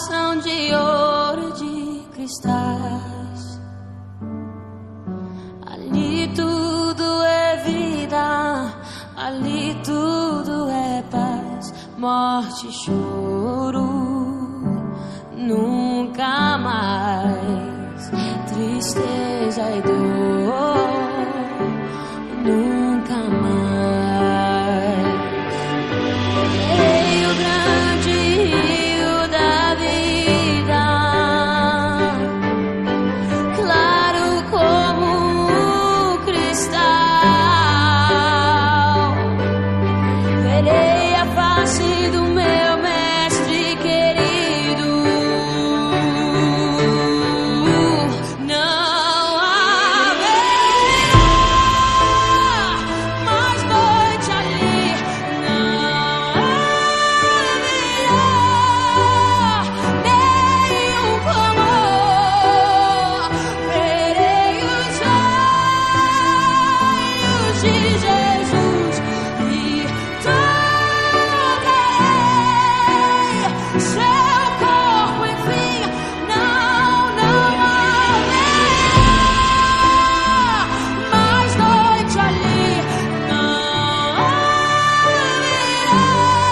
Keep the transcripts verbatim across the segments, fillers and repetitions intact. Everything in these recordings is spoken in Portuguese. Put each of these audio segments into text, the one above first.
são de ouro e de cristais. Ali tudo é vida, ali tudo é paz, morte e choro, nunca mais tristeza e dor, nunca mais. Ei, o grande rio da vida, claro como o cristal, verei a face do meu mestre querido. Não haverá mais noite ali, não haverá nenhum clamor. Verei os olhos de Jesus e tocarei seu corpo, enfim. Não, não haverá mais noite ali, não haverá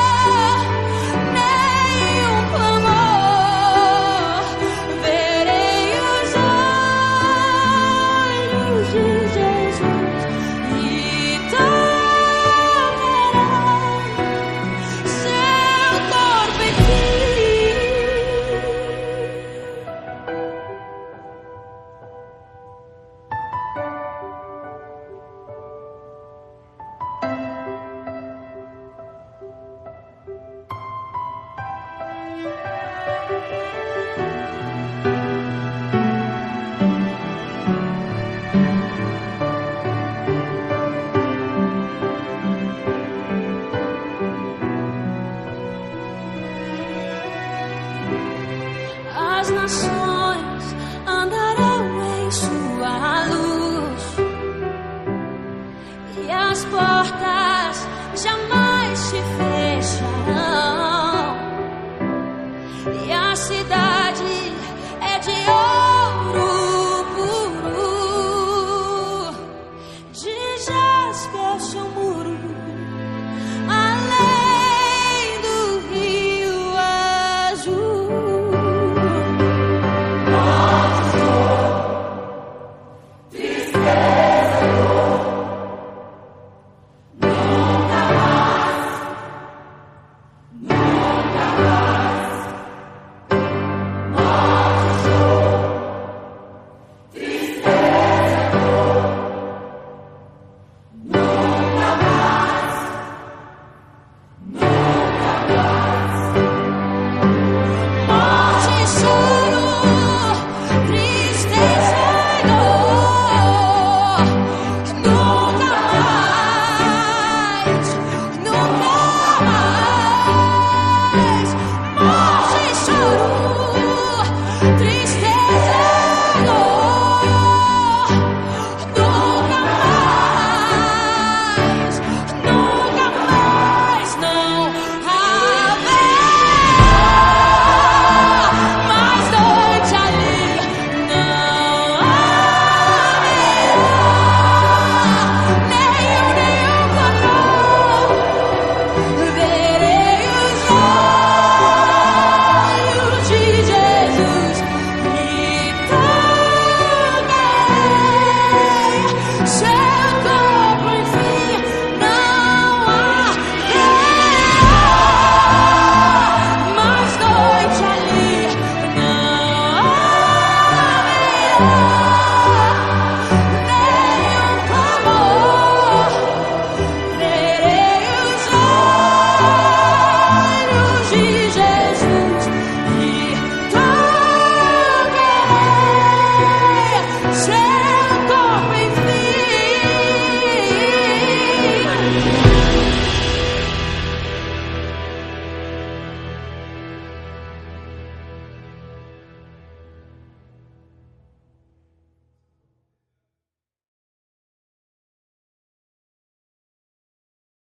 nenhum clamor. Verei os olhos de Jesus e tocarei seu corpo, enfim. As nações andarão em sua luz e as portas jamais se fecharão, e a cidade